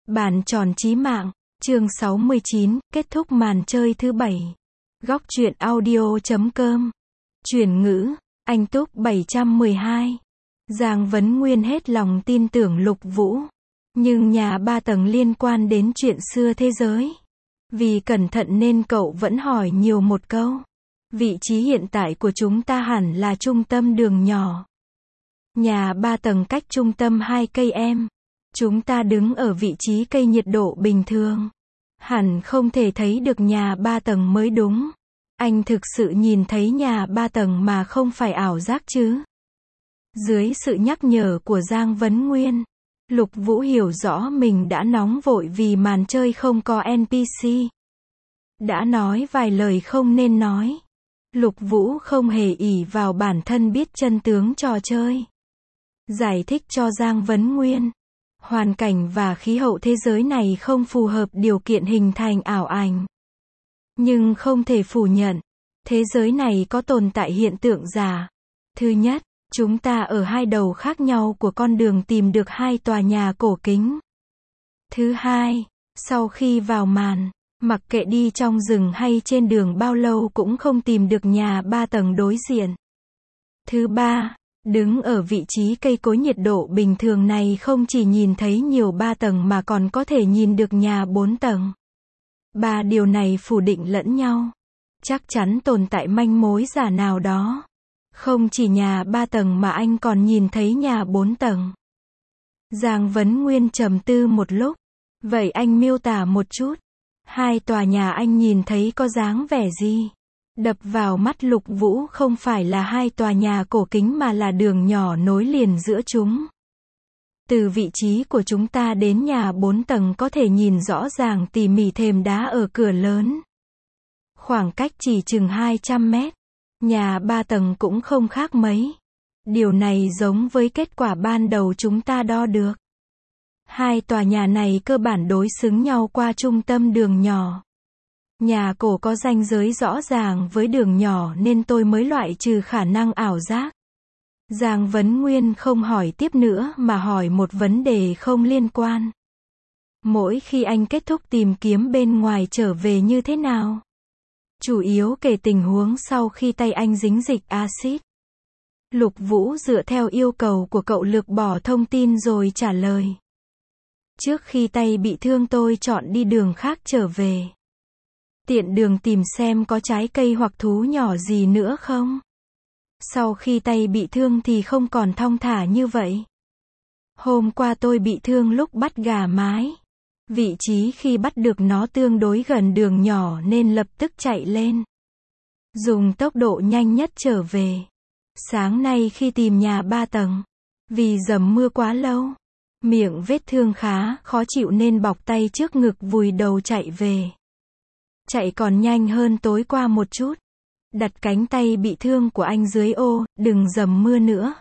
Bàn tròn chí mạng, chương 69, kết thúc màn chơi thứ 7. Góc truyện audio.com. Chuyển ngữ, anh Túc 712. Giang Vấn Nguyên hết lòng tin tưởng Lục Vũ. Nhưng nhà 3 tầng liên quan đến chuyện xưa thế giới. Vì cẩn thận nên cậu vẫn hỏi nhiều một câu. Vị trí hiện tại của chúng ta hẳn là trung tâm đường nhỏ. Nhà 3 tầng cách trung tâm 2 cây em. Chúng ta đứng ở vị trí cây nhiệt độ bình thường. Hẳn không thể thấy được nhà 3 tầng mới đúng. Anh thực sự nhìn thấy nhà 3 tầng mà không phải ảo giác chứ? Dưới sự nhắc nhở của Giang Vấn Nguyên, Lục Vũ hiểu rõ mình đã nóng vội vì màn chơi không có NPC. Đã nói vài lời không nên nói. Lục Vũ không hề ỷ vào bản thân biết chân tướng trò chơi. Giải thích cho Giang Vấn Nguyên. Hoàn cảnh và khí hậu thế giới này không phù hợp điều kiện hình thành ảo ảnh. Nhưng không thể phủ nhận, thế giới này có tồn tại hiện tượng giả. Thứ nhất, chúng ta ở hai đầu khác nhau của con đường tìm được hai tòa nhà cổ kính. Thứ hai, sau khi vào màn, mặc kệ đi trong rừng hay trên đường bao lâu cũng không tìm được nhà 3 tầng đối diện. Thứ ba, đứng ở vị trí cây cối nhiệt độ bình thường này không chỉ nhìn thấy nhiều 3 tầng mà còn có thể nhìn được nhà 4 tầng. Ba điều này phủ định lẫn nhau. Chắc chắn tồn tại manh mối giả nào đó. Không chỉ nhà 3 tầng mà anh còn nhìn thấy nhà 4 tầng. Giang Vấn Nguyên trầm tư một lúc. Vậy anh miêu tả một chút. Hai tòa nhà anh nhìn thấy có dáng vẻ gì? Đập vào mắt Lục Vũ không phải là hai tòa nhà cổ kính mà là đường nhỏ nối liền giữa chúng. Từ vị trí của chúng ta đến nhà 4 tầng có thể nhìn rõ ràng tỉ mỉ thềm đá ở cửa lớn. Khoảng cách chỉ chừng 200 mét. Nhà 3 tầng cũng không khác mấy. Điều này giống với kết quả ban đầu chúng ta đo được. Hai tòa nhà này cơ bản đối xứng nhau qua trung tâm đường nhỏ. Nhà cổ có ranh giới rõ ràng với đường nhỏ nên tôi mới loại trừ khả năng ảo giác. Giang Vấn Nguyên không hỏi tiếp nữa mà hỏi một vấn đề không liên quan. Mỗi khi anh kết thúc tìm kiếm bên ngoài trở về như thế nào? Chủ yếu kể tình huống sau khi tay anh dính dịch axit. Lục Vũ dựa theo yêu cầu của cậu lược bỏ thông tin rồi trả lời. Trước khi tay bị thương tôi chọn đi đường khác trở về. Tiện đường tìm xem có trái cây hoặc thú nhỏ gì nữa không. Sau khi tay bị thương thì không còn thong thả như vậy. Hôm qua tôi bị thương lúc bắt gà mái. Vị trí khi bắt được nó tương đối gần đường nhỏ nên lập tức chạy lên. Dùng tốc độ nhanh nhất trở về. Sáng nay khi tìm nhà 3 tầng, vì dầm mưa quá lâu, miệng vết thương khá khó chịu nên bọc tay trước ngực vùi đầu chạy về. Chạy còn nhanh hơn tối qua một chút. Đặt cánh tay bị thương của anh dưới ô, đừng dầm mưa nữa.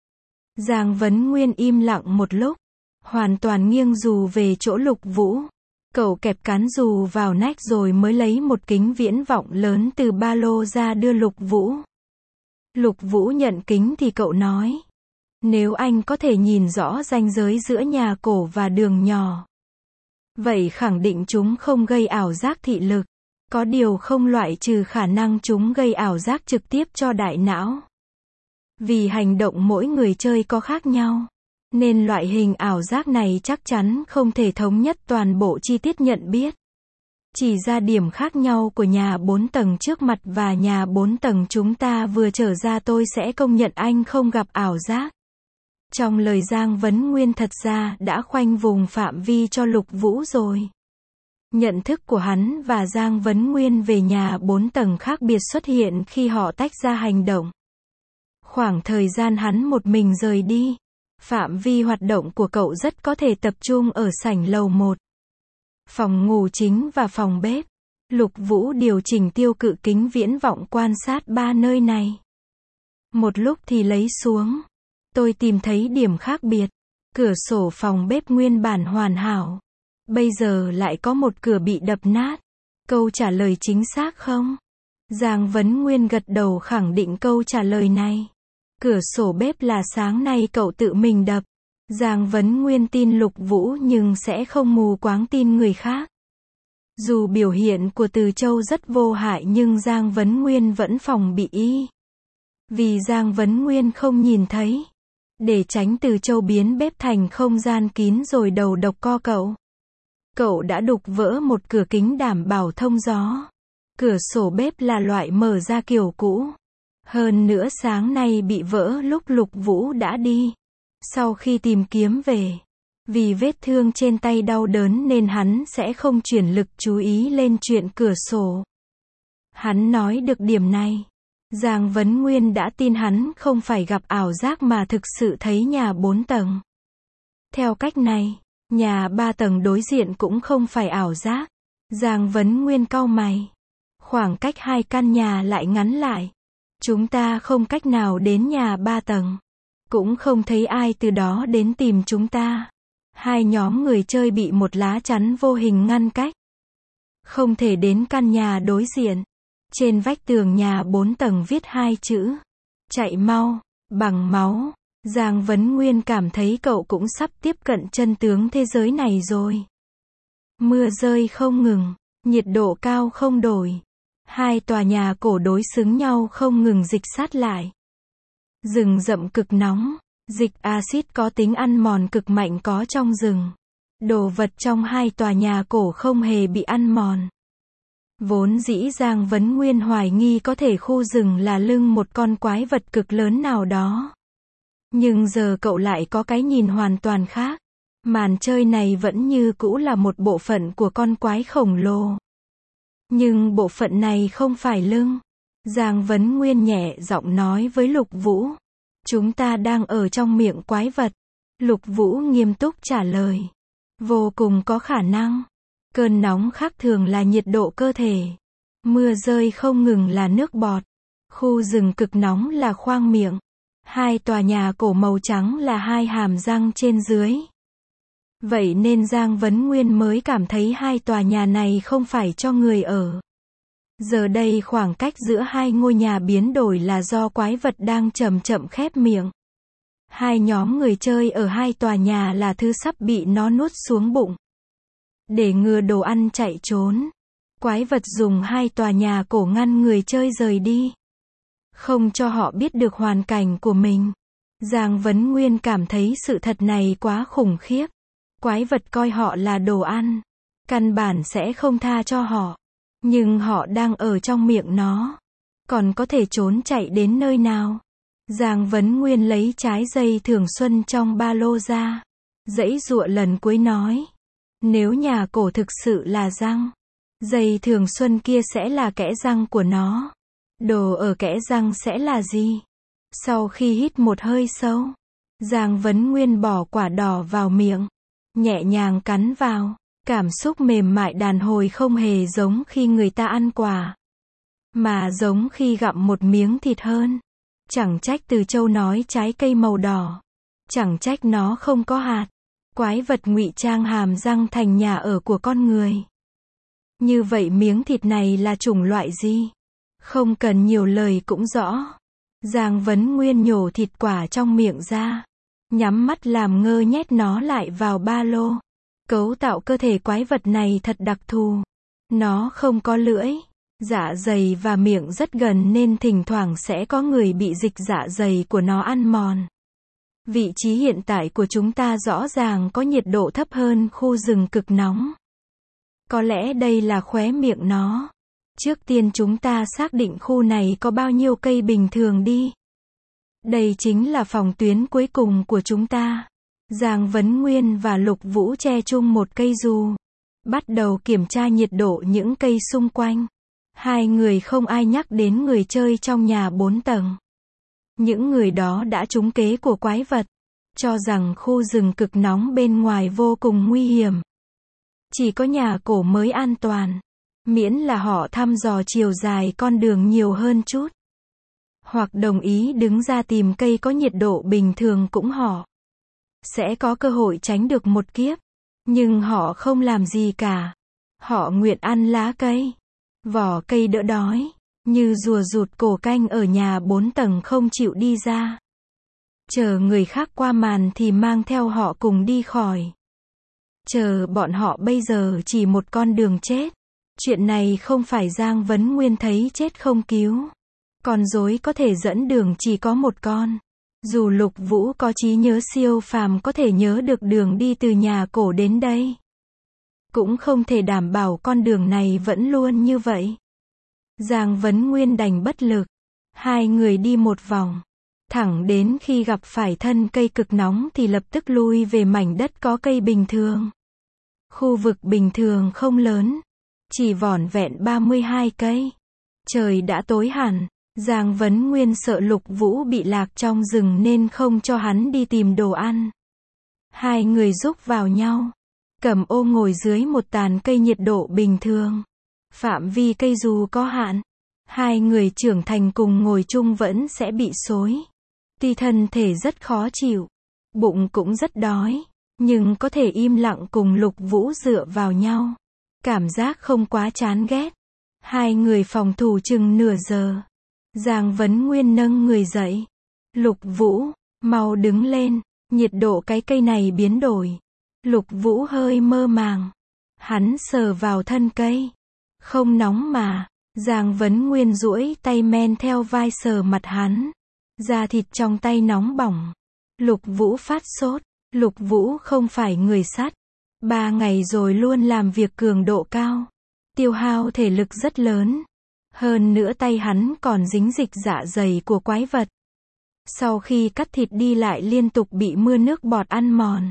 Giang Vấn Nguyên im lặng một lúc. Hoàn toàn nghiêng dù về chỗ Lục Vũ. Cậu kẹp cán dù vào nách rồi mới lấy một kính viễn vọng lớn từ ba lô ra đưa Lục Vũ. Lục Vũ nhận kính thì cậu nói. Nếu anh có thể nhìn rõ ranh giới giữa nhà cổ và đường nhỏ, vậy khẳng định chúng không gây ảo giác thị lực. Có điều không loại trừ khả năng chúng gây ảo giác trực tiếp cho đại não. Vì hành động mỗi người chơi có khác nhau, nên loại hình ảo giác này chắc chắn không thể thống nhất toàn bộ chi tiết nhận biết. Chỉ ra điểm khác nhau của nhà 4 tầng trước mặt và nhà 4 tầng chúng ta vừa trở ra tôi sẽ công nhận anh không gặp ảo giác. Trong lời Giang Vấn Nguyên thật ra đã khoanh vùng phạm vi cho Lục Vũ rồi. Nhận thức của hắn và Giang Vấn Nguyên về nhà 4 tầng khác biệt xuất hiện khi họ tách ra hành động. Khoảng thời gian hắn một mình rời đi, phạm vi hoạt động của cậu rất có thể tập trung ở sảnh lầu 1. Phòng ngủ chính và phòng bếp. Lục Vũ điều chỉnh tiêu cự kính viễn vọng quan sát ba nơi này. Một lúc thì lấy xuống. Tôi tìm thấy điểm khác biệt. Cửa sổ phòng bếp nguyên bản hoàn hảo. Bây giờ lại có một cửa bị đập nát. Câu trả lời chính xác không? Giang Vấn Nguyên gật đầu khẳng định câu trả lời này. Cửa sổ bếp là sáng nay cậu tự mình đập. Giang Vấn Nguyên tin Lục Vũ nhưng sẽ không mù quáng tin người khác. Dù biểu hiện của Từ Châu rất vô hại nhưng Giang Vấn Nguyên vẫn phòng bị y. Vì Giang Vấn Nguyên không nhìn thấy. Để tránh Từ Châu biến bếp thành không gian kín rồi đầu độc co cậu. Cậu đã đục vỡ một cửa kính đảm bảo thông gió. Cửa sổ bếp là loại mở ra kiểu cũ. Hơn nữa sáng nay bị vỡ lúc Lục Vũ đã đi. Sau khi tìm kiếm về. Vì vết thương trên tay đau đớn nên hắn sẽ không chuyển lực chú ý lên chuyện cửa sổ. Hắn nói được điểm này. Giang Vấn Nguyên đã tin hắn không phải gặp ảo giác mà thực sự thấy nhà 4 tầng. Theo cách này, nhà 3 tầng đối diện cũng không phải ảo giác. Giang Vấn Nguyên cau mày. Khoảng cách hai căn nhà lại ngắn lại. Chúng ta không cách nào đến nhà 3 tầng. Cũng không thấy ai từ đó đến tìm chúng ta. Hai nhóm người chơi bị một lá chắn vô hình ngăn cách. Không thể đến căn nhà đối diện. Trên vách tường nhà 4 tầng viết 2 chữ. Chạy mau, bằng máu. Giang Vấn Nguyên cảm thấy cậu cũng sắp tiếp cận chân tướng thế giới này rồi. Mưa rơi không ngừng, nhiệt độ cao không đổi. Hai tòa nhà cổ đối xứng nhau không ngừng dịch sát lại. Rừng rậm cực nóng, dịch axit có tính ăn mòn cực mạnh có trong rừng. Đồ vật trong hai tòa nhà cổ không hề bị ăn mòn. Vốn dĩ Giang Vấn Nguyên hoài nghi có thể khu rừng là lưng một con quái vật cực lớn nào đó. Nhưng giờ cậu lại có cái nhìn hoàn toàn khác. Màn chơi này vẫn như cũ là một bộ phận của con quái khổng lồ. Nhưng bộ phận này không phải lưng. Giang Vấn Nguyên nhẹ giọng nói với Lục Vũ. Chúng ta đang ở trong miệng quái vật. Lục Vũ nghiêm túc trả lời. Vô cùng có khả năng. Cơn nóng khác thường là nhiệt độ cơ thể. Mưa rơi không ngừng là nước bọt. Khu rừng cực nóng là khoang miệng. Hai tòa nhà cổ màu trắng là hai hàm răng trên dưới. Vậy nên Giang Vấn Nguyên mới cảm thấy hai tòa nhà này không phải cho người ở. Giờ đây khoảng cách giữa hai ngôi nhà biến đổi là do quái vật đang chậm chậm khép miệng. Hai nhóm người chơi ở hai tòa nhà là thứ sắp bị nó nuốt xuống bụng. Để ngừa đồ ăn chạy trốn, quái vật dùng hai tòa nhà cổ ngăn người chơi rời đi. Không cho họ biết được hoàn cảnh của mình. Giang Vấn Nguyên cảm thấy sự thật này quá khủng khiếp. Quái vật coi họ là đồ ăn. Căn bản sẽ không tha cho họ. Nhưng họ đang ở trong miệng nó. Còn có thể trốn chạy đến nơi nào? Giang Vấn Nguyên lấy trái dây thường xuân trong ba lô ra. Giãy giụa lần cuối nói. Nếu nhà cổ thực sự là răng, dây thường xuân kia sẽ là kẽ răng của nó. Đồ ở kẽ răng sẽ là gì? Sau khi hít một hơi sâu, Giang Vấn Nguyên bỏ quả đỏ vào miệng. Nhẹ nhàng cắn vào. Cảm xúc mềm mại đàn hồi không hề giống khi người ta ăn quả. Mà giống khi gặm một miếng thịt hơn. Chẳng trách Từ Châu nói trái cây màu đỏ. Chẳng trách nó không có hạt. Quái vật ngụy trang hàm răng thành nhà ở của con người. Như vậy miếng thịt này là chủng loại gì? Không cần nhiều lời cũng rõ. Giang Vấn Nguyên nhổ thịt quả trong miệng ra. Nhắm mắt làm ngơ nhét nó lại vào ba lô. Cấu tạo cơ thể quái vật này thật đặc thù. Nó không có lưỡi. Dạ dày và miệng rất gần nên thỉnh thoảng sẽ có người bị dịch dạ dày của nó ăn mòn. Vị trí hiện tại của chúng ta rõ ràng có nhiệt độ thấp hơn khu rừng cực nóng. Có lẽ đây là khóe miệng nó. Trước tiên chúng ta xác định khu này có bao nhiêu cây bình thường đi. Đây chính là phòng tuyến cuối cùng của chúng ta. Giang Vấn Nguyên và Lục Vũ che chung một cây dù. Bắt đầu kiểm tra nhiệt độ những cây xung quanh. Hai người không ai nhắc đến người chơi trong nhà 4 tầng. Những người đó đã trúng kế của quái vật. Cho rằng khu rừng cực nóng bên ngoài vô cùng nguy hiểm. Chỉ có nhà cổ mới an toàn. Miễn là họ thăm dò chiều dài con đường nhiều hơn chút. Hoặc đồng ý đứng ra tìm cây có nhiệt độ bình thường cũng họ. Sẽ có cơ hội tránh được một kiếp. Nhưng họ không làm gì cả. Họ nguyện ăn lá cây. Vỏ cây đỡ đói. Như rùa rụt cổ canh ở nhà 4 tầng không chịu đi ra. Chờ người khác qua màn thì mang theo họ cùng đi khỏi. Chờ bọn họ bây giờ chỉ một con đường chết. Chuyện này không phải Giang Vấn Nguyên thấy chết không cứu. Con rối có thể dẫn đường chỉ có một con. Dù Lục Vũ có trí nhớ siêu phàm có thể nhớ được đường đi từ nhà cổ đến đây, cũng không thể đảm bảo con đường này vẫn luôn như vậy. Giang Vấn Nguyên đành bất lực. Hai người đi một vòng. Thẳng đến khi gặp phải thân cây cực nóng thì lập tức lui về mảnh đất có cây bình thường. Khu vực bình thường không lớn. Chỉ vỏn vẹn 32 cây. Trời đã tối hẳn. Giang Vấn Nguyên sợ Lục Vũ bị lạc trong rừng nên không cho hắn đi tìm đồ ăn. Hai người giúp vào nhau. Cẩm Ô ngồi dưới một tàn cây nhiệt độ bình thường. Phạm vi cây dù có hạn. Hai người trưởng thành cùng ngồi chung vẫn sẽ bị xối. Tuy thân thể rất khó chịu. Bụng cũng rất đói. Nhưng có thể im lặng cùng Lục Vũ dựa vào nhau. Cảm giác không quá chán ghét. Hai người phòng thủ chừng nửa giờ. Giang Vấn Nguyên nâng người dậy. Lục Vũ, mau đứng lên. Nhiệt độ cái cây này biến đổi. Lục Vũ hơi mơ màng. Hắn sờ vào thân cây. Không nóng mà. Giang Vấn Nguyên duỗi tay men theo vai sờ mặt hắn. Da thịt trong tay nóng bỏng. Lục Vũ phát sốt. Lục Vũ không phải người sắt. 3 ngày rồi luôn làm việc cường độ cao. Tiêu hao thể lực rất lớn. Hơn nữa tay hắn còn dính dịch dạ dày của quái vật. Sau khi cắt thịt đi lại liên tục bị mưa nước bọt ăn mòn.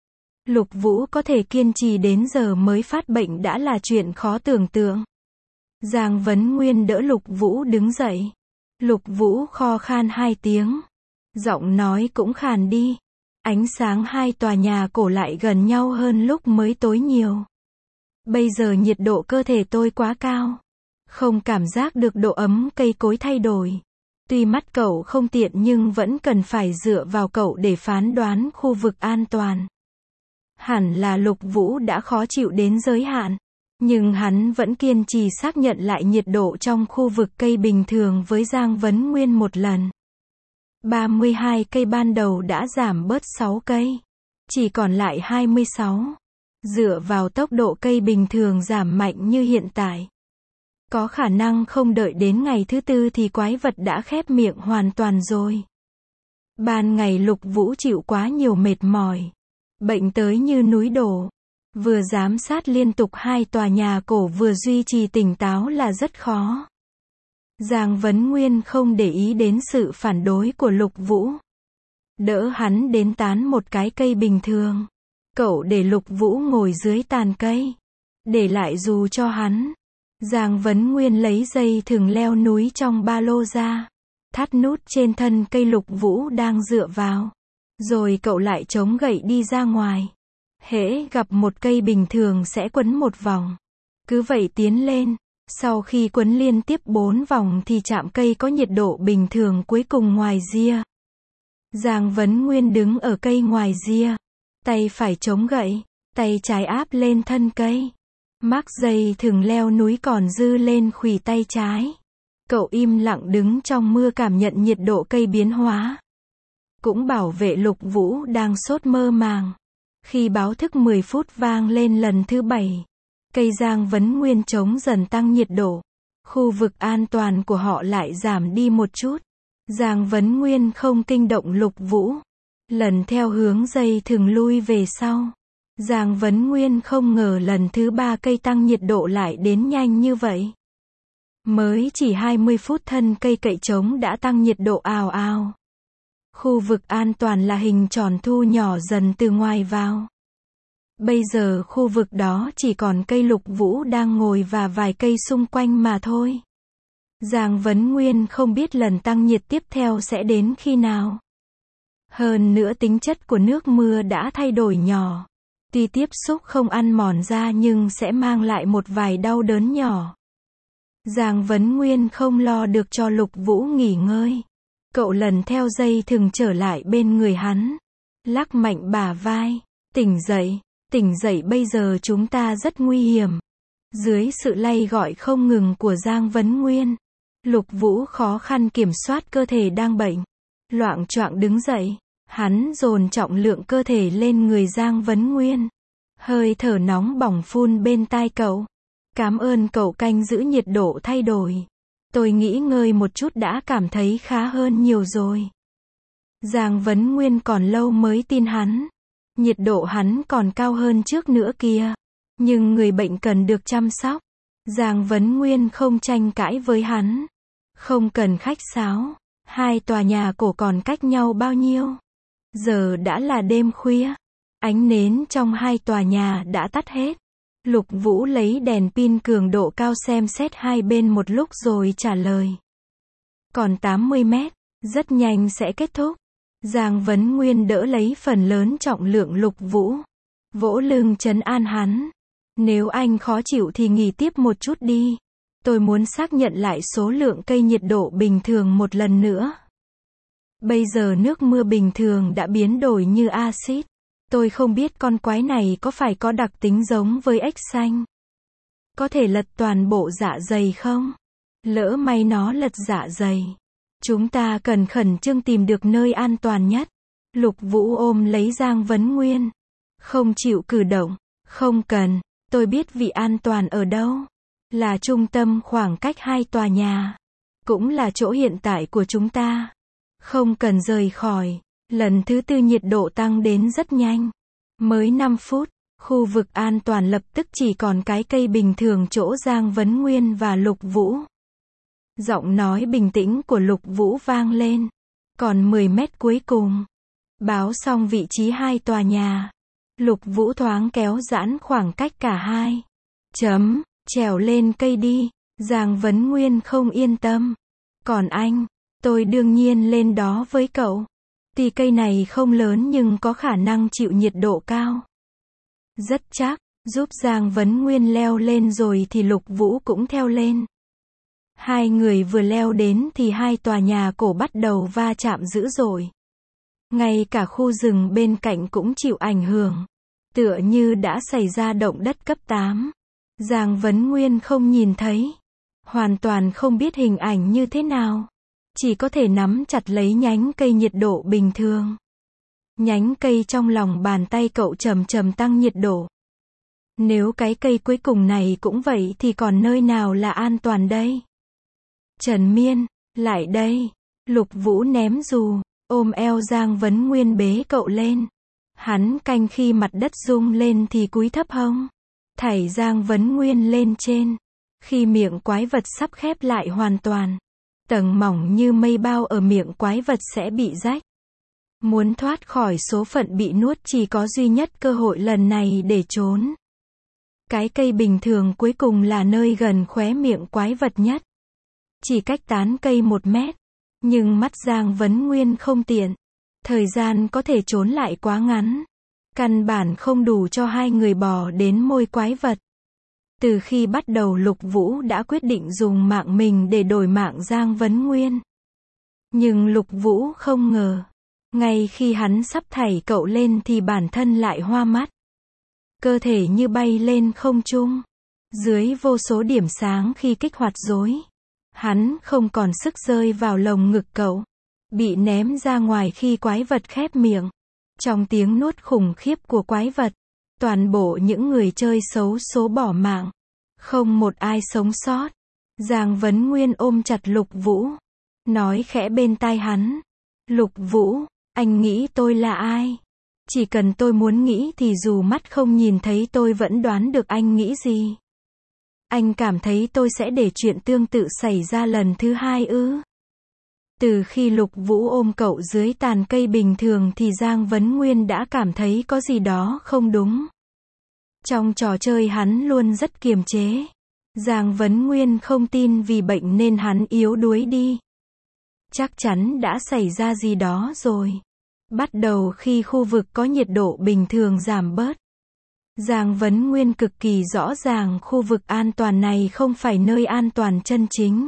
Lục Vũ có thể kiên trì đến giờ mới phát bệnh đã là chuyện khó tưởng tượng. Giang Vấn Nguyên đỡ Lục Vũ đứng dậy. Lục Vũ kho khan 2 tiếng. Giọng nói cũng khàn đi. Ánh sáng hai tòa nhà cổ lại gần nhau hơn lúc mới tối nhiều. Bây giờ nhiệt độ cơ thể tôi quá cao. Không cảm giác được độ ấm cây cối thay đổi. Tuy mắt cậu không tiện nhưng vẫn cần phải dựa vào cậu để phán đoán khu vực an toàn. Hẳn là Lục Vũ đã khó chịu đến giới hạn. Nhưng hắn vẫn kiên trì xác nhận lại nhiệt độ trong khu vực cây bình thường với Giang Vấn Nguyên một lần. 32 cây ban đầu đã giảm bớt 6 cây. Chỉ còn lại 26. Dựa vào tốc độ cây bình thường giảm mạnh như hiện tại. Có khả năng không đợi đến ngày thứ 4 thì quái vật đã khép miệng hoàn toàn rồi. Ban ngày Lục Vũ chịu quá nhiều mệt mỏi. Bệnh tới như núi đổ. Vừa giám sát liên tục 2 tòa nhà cổ vừa duy trì tỉnh táo là rất khó. Giang Vấn Nguyên không để ý đến sự phản đối của Lục Vũ. Đỡ hắn đến tán một cái cây bình thường. Cậu để Lục Vũ ngồi dưới tàn cây. Để lại dù cho hắn. Giang Vấn Nguyên lấy dây thừng leo núi trong ba lô ra. Thắt nút trên thân cây Lục Vũ đang dựa vào. Rồi cậu lại chống gậy đi ra ngoài. Hễ gặp một cây bình thường sẽ quấn một vòng. Cứ vậy tiến lên. Sau khi quấn liên tiếp 4 vòng thì chạm cây có nhiệt độ bình thường cuối cùng ngoài ria. Giang Vấn Nguyên đứng ở cây ngoài ria. Tay phải chống gậy. Tay trái áp lên thân cây. Mác dây thừng leo núi còn dư lên khuỷu tay trái. Cậu im lặng đứng trong mưa cảm nhận nhiệt độ cây biến hóa. Cũng bảo vệ Lục Vũ đang sốt mơ màng. Khi báo thức 10 phút vang lên lần thứ 7. Cây Giang Vấn Nguyên chống dần tăng nhiệt độ. Khu vực an toàn của họ lại giảm đi một chút. Giang Vấn Nguyên không kinh động Lục Vũ. Lần theo hướng dây thừng lui về sau. Giang Vấn Nguyên không ngờ lần thứ 3 cây tăng nhiệt độ lại đến nhanh như vậy. Mới chỉ 20 phút thân cây cậy trống đã tăng nhiệt độ ào ào. Khu vực an toàn là hình tròn thu nhỏ dần từ ngoài vào. Bây giờ khu vực đó chỉ còn cây Lục Vũ đang ngồi và vài cây xung quanh mà thôi. Giang Vấn Nguyên không biết lần tăng nhiệt tiếp theo sẽ đến khi nào. Hơn nữa tính chất của nước mưa đã thay đổi nhỏ. Tuy tiếp xúc không ăn mòn da nhưng sẽ mang lại một vài đau đớn nhỏ. Giang Vấn Nguyên không lo được cho Lục Vũ nghỉ ngơi. Cậu lần theo dây thừng trở lại bên người hắn. Lắc mạnh bả vai. Tỉnh dậy bây giờ chúng ta rất nguy hiểm. Dưới sự lay gọi không ngừng của Giang Vấn Nguyên. Lục Vũ khó khăn kiểm soát cơ thể đang bệnh. Loạng choạng đứng dậy, hắn dồn trọng lượng cơ thể lên người Giang Vấn Nguyên. Hơi thở nóng bỏng phun bên tai cậu. Cảm ơn cậu canh giữ nhiệt độ thay đổi. Tôi nghỉ ngơi một chút đã cảm thấy khá hơn nhiều rồi. Giang Vấn Nguyên còn lâu mới tin hắn. Nhiệt độ hắn còn cao hơn trước nữa kìa. Nhưng người bệnh cần được chăm sóc. Giang Vấn Nguyên không tranh cãi với hắn. Không cần khách sáo. Hai tòa nhà cổ còn cách nhau bao nhiêu? Giờ đã là đêm khuya. Ánh nến trong hai tòa nhà đã tắt hết. Lục Vũ lấy đèn pin cường độ cao xem xét hai bên một lúc rồi trả lời. Còn 80 mét, rất nhanh sẽ kết thúc. Giang Vấn Nguyên đỡ lấy phần lớn trọng lượng Lục Vũ. Vỗ lưng trấn an hắn. Nếu anh khó chịu thì nghỉ tiếp một chút đi. Tôi muốn xác nhận lại số lượng cây nhiệt độ bình thường một lần nữa. Bây giờ nước mưa bình thường đã biến đổi như axit. Tôi không biết con quái này có phải có đặc tính giống với ếch xanh. Có thể lật toàn bộ dạ dày không? Lỡ may nó lật dạ dày. Chúng ta cần khẩn trương tìm được nơi an toàn nhất. Lục Vũ ôm lấy Giang Vấn Nguyên. Không chịu cử động. Không cần. Tôi biết vị an toàn ở đâu. Là trung tâm khoảng cách hai tòa nhà. Cũng là chỗ hiện tại của chúng ta. Không cần rời khỏi. Lần thứ tư nhiệt độ tăng đến rất nhanh. Mới 5 phút, khu vực an toàn lập tức chỉ còn cái cây bình thường chỗ Giang Vấn Nguyên và Lục Vũ. Giọng nói bình tĩnh của Lục Vũ vang lên. Còn 10 mét cuối cùng. Báo xong vị trí hai tòa nhà. Lục Vũ thoáng kéo giãn khoảng cách cả hai. Trèo lên cây đi. Giang Vấn Nguyên không yên tâm. Còn anh, tôi đương nhiên lên đó với cậu. Tuy cây này không lớn nhưng có khả năng chịu nhiệt độ cao. Rất chắc, giúp Giang Vấn Nguyên leo lên rồi thì Lục Vũ cũng theo lên. Hai người vừa leo đến thì hai tòa nhà cổ bắt đầu va chạm dữ dội. Ngay cả khu rừng bên cạnh cũng chịu ảnh hưởng. Tựa như đã xảy ra động đất cấp 8. Giang Vấn Nguyên không nhìn thấy. Hoàn toàn không biết hình ảnh như thế nào. Chỉ có thể nắm chặt lấy nhánh cây nhiệt độ bình thường. Nhánh cây trong lòng bàn tay cậu chậm chậm tăng nhiệt độ. Nếu cái cây cuối cùng này cũng vậy thì còn nơi nào là an toàn đây? Trần Miên, lại đây. Lục Vũ ném dù, ôm eo Giang Vấn Nguyên bế cậu lên. Hắn canh khi mặt đất rung lên thì cúi thấp hông. Thảy Giang Vấn Nguyên lên trên. Khi miệng quái vật sắp khép lại hoàn toàn. Tầng mỏng như mây bao ở miệng quái vật sẽ bị rách. Muốn thoát khỏi số phận bị nuốt chỉ có duy nhất cơ hội lần này để trốn. Cái cây bình thường cuối cùng là nơi gần khóe miệng quái vật nhất. Chỉ cách tán cây 1 mét. Nhưng mắt Giang Vấn Nguyên không tiện. Thời gian có thể trốn lại quá ngắn. Căn bản không đủ cho hai người bò đến môi quái vật. Từ khi bắt đầu Lục Vũ đã quyết định dùng mạng mình để đổi mạng Giang Vấn Nguyên. Nhưng Lục Vũ không ngờ. Ngay khi hắn sắp thảy cậu lên thì bản thân lại hoa mắt. Cơ thể như bay lên không trung. Dưới vô số điểm sáng khi kích hoạt rối. Hắn không còn sức rơi vào lồng ngực cậu. Bị ném ra ngoài khi quái vật khép miệng. Trong tiếng nuốt khủng khiếp của quái vật. Toàn bộ những người chơi xấu số bỏ mạng. Không một ai sống sót. Giang Vấn Nguyên ôm chặt Lục Vũ. Nói khẽ bên tai hắn. Lục Vũ, anh nghĩ tôi là ai? Chỉ cần tôi muốn nghĩ thì dù mắt không nhìn thấy tôi vẫn đoán được anh nghĩ gì. Anh cảm thấy tôi sẽ để chuyện tương tự xảy ra lần thứ hai ư? Từ khi Lục Vũ ôm cậu dưới tàn cây bình thường thì Giang Vấn Nguyên đã cảm thấy có gì đó không đúng. Trong trò chơi hắn luôn rất kiềm chế. Giang Vấn Nguyên không tin vì bệnh nên hắn yếu đuối đi. Chắc chắn đã xảy ra gì đó rồi. Bắt đầu khi khu vực có nhiệt độ bình thường giảm bớt. Giang Vấn Nguyên cực kỳ rõ ràng khu vực an toàn này không phải nơi an toàn chân chính.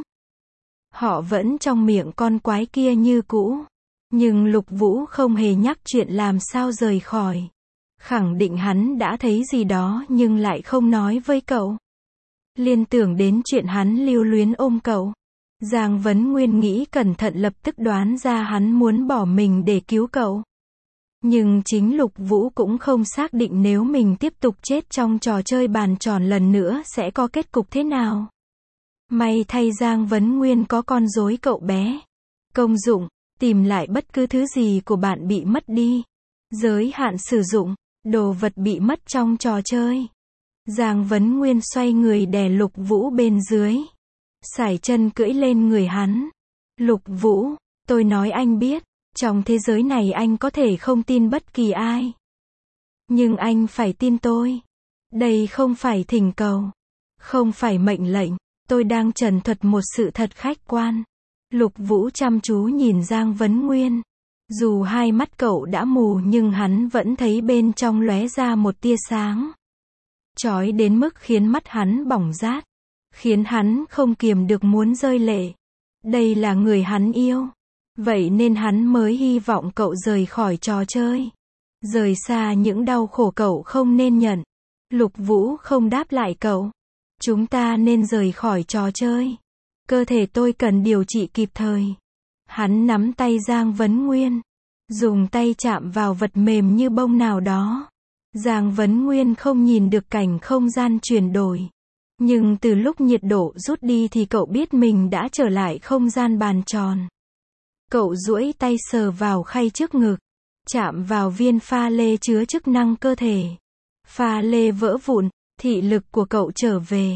Họ vẫn trong miệng con quái kia như cũ. Nhưng Lục Vũ không hề nhắc chuyện làm sao rời khỏi. Khẳng định hắn đã thấy gì đó nhưng lại không nói với cậu. Liên tưởng đến chuyện hắn lưu luyến ôm cậu. Giang Vấn Nguyên nghĩ cẩn thận lập tức đoán ra hắn muốn bỏ mình để cứu cậu. Nhưng chính Lục Vũ cũng không xác định nếu mình tiếp tục chết trong trò chơi bàn tròn lần nữa sẽ có kết cục thế nào. May thay Giang Vấn Nguyên có con rối cậu bé. Công dụng, tìm lại bất cứ thứ gì của bạn bị mất đi. Giới hạn sử dụng, đồ vật bị mất trong trò chơi. Giang Vấn Nguyên xoay người đè Lục Vũ bên dưới. Sải chân cưỡi lên người hắn. Lục Vũ, tôi nói anh biết, trong thế giới này anh có thể không tin bất kỳ ai. Nhưng anh phải tin tôi. Đây không phải thỉnh cầu. Không phải mệnh lệnh. Tôi đang trần thuật một sự thật khách quan. Lục Vũ chăm chú nhìn Giang Vấn Nguyên. Dù hai mắt cậu đã mù nhưng hắn vẫn thấy bên trong lóe ra một tia sáng. Chói đến mức khiến mắt hắn bỏng rát. Khiến hắn không kiềm được muốn rơi lệ. Đây là người hắn yêu. Vậy nên hắn mới hy vọng cậu rời khỏi trò chơi. Rời xa những đau khổ cậu không nên nhận. Lục Vũ không đáp lại cậu. Chúng ta nên rời khỏi trò chơi. Cơ thể tôi cần điều trị kịp thời. Hắn nắm tay Giang Vấn Nguyên. Dùng tay chạm vào vật mềm như bông nào đó. Giang Vấn Nguyên không nhìn được cảnh không gian chuyển đổi. Nhưng từ lúc nhiệt độ rút đi thì cậu biết mình đã trở lại không gian bàn tròn. Cậu duỗi tay sờ vào khay trước ngực. Chạm vào viên pha lê chứa chức năng cơ thể. Pha lê vỡ vụn, thị lực của cậu trở về.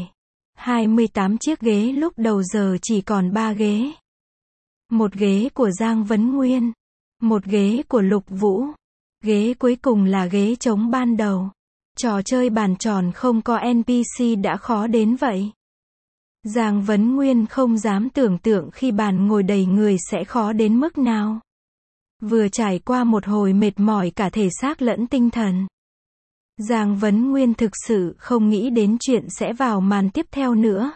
28 chiếc ghế lúc đầu giờ chỉ còn 3 ghế. Một ghế của Giang Vấn Nguyên. Một ghế của Lục Vũ. Ghế cuối cùng là ghế trống ban đầu. Trò chơi bàn tròn không có NPC đã khó đến vậy. Giang Vấn Nguyên không dám tưởng tượng khi bàn ngồi đầy người sẽ khó đến mức nào. Vừa trải qua một hồi mệt mỏi cả thể xác lẫn tinh thần. Giang Vấn Nguyên thực sự không nghĩ đến chuyện sẽ vào màn tiếp theo nữa.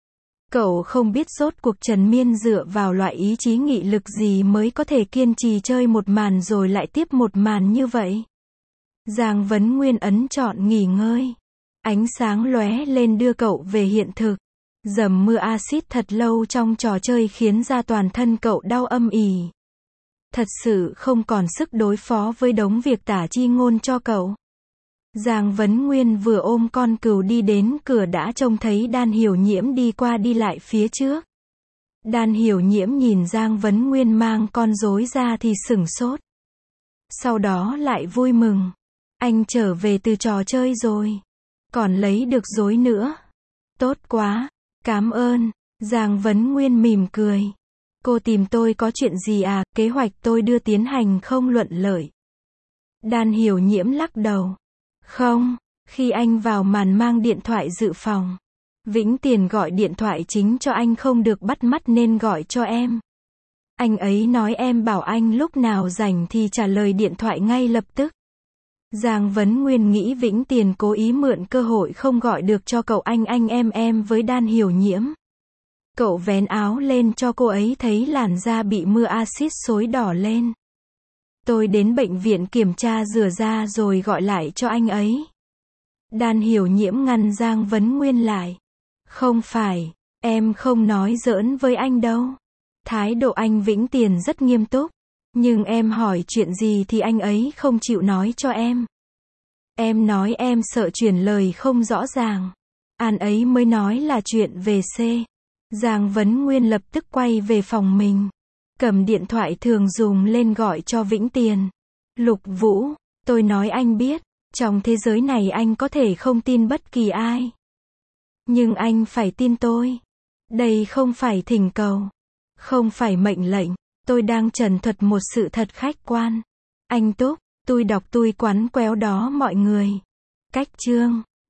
Cậu không biết rốt cuộc Trần Miên dựa vào loại ý chí nghị lực gì mới có thể kiên trì chơi một màn rồi lại tiếp một màn như vậy. Giang Vấn Nguyên ấn chọn nghỉ ngơi. Ánh sáng lóe lên đưa cậu về hiện thực. Dầm mưa axit thật lâu trong trò chơi khiến ra toàn thân cậu đau âm ỉ. Thật sự không còn sức đối phó với đống việc tả chi ngôn cho cậu. Giang Vấn Nguyên vừa ôm con cừu đi đến cửa đã trông thấy Đan Hiểu Nhiễm đi qua đi lại phía trước. Đan Hiểu Nhiễm nhìn Giang Vấn Nguyên mang con rối ra thì sửng sốt. Sau đó lại vui mừng. Anh trở về từ trò chơi rồi. Còn lấy được rối nữa. Tốt quá. Cảm ơn. Giang Vấn Nguyên mỉm cười. Cô tìm tôi có chuyện gì à? Kế hoạch tôi đưa tiến hành không luận lợi. Đan Hiểu Nhiễm lắc đầu. Không, khi anh vào màn mang điện thoại dự phòng. Vĩnh Tiền gọi điện thoại chính cho anh không được bắt mắt nên gọi cho em. Anh ấy nói em bảo anh lúc nào rảnh thì trả lời điện thoại ngay lập tức. Giang Vấn Nguyên nghĩ Vĩnh Tiền cố ý mượn cơ hội không gọi được cho cậu anh em với Đan Hiểu Nhiễm. Cậu vén áo lên cho cô ấy thấy làn da bị mưa axit xối đỏ lên. Tôi đến bệnh viện kiểm tra rửa da rồi gọi lại cho anh ấy. Đan Hiểu Nhiễm ngăn Giang Vấn Nguyên lại. Không phải, em không nói giỡn với anh đâu. Thái độ anh Vĩnh Tiền rất nghiêm túc. Nhưng em hỏi chuyện gì thì anh ấy không chịu nói cho em. Em nói em sợ chuyển lời không rõ ràng. Anh ấy mới nói là chuyện về C. Giang Vấn Nguyên lập tức quay về phòng mình. Cầm điện thoại thường dùng lên gọi cho Vĩnh Tiền. Lục Vũ, tôi nói anh biết, trong thế giới này anh có thể không tin bất kỳ ai. Nhưng anh phải tin tôi. Đây không phải thỉnh cầu. Không phải mệnh lệnh. Tôi đang trần thuật một sự thật khách quan. Anh Túc, tôi đọc tôi quắn quéo đó mọi người. Cách chương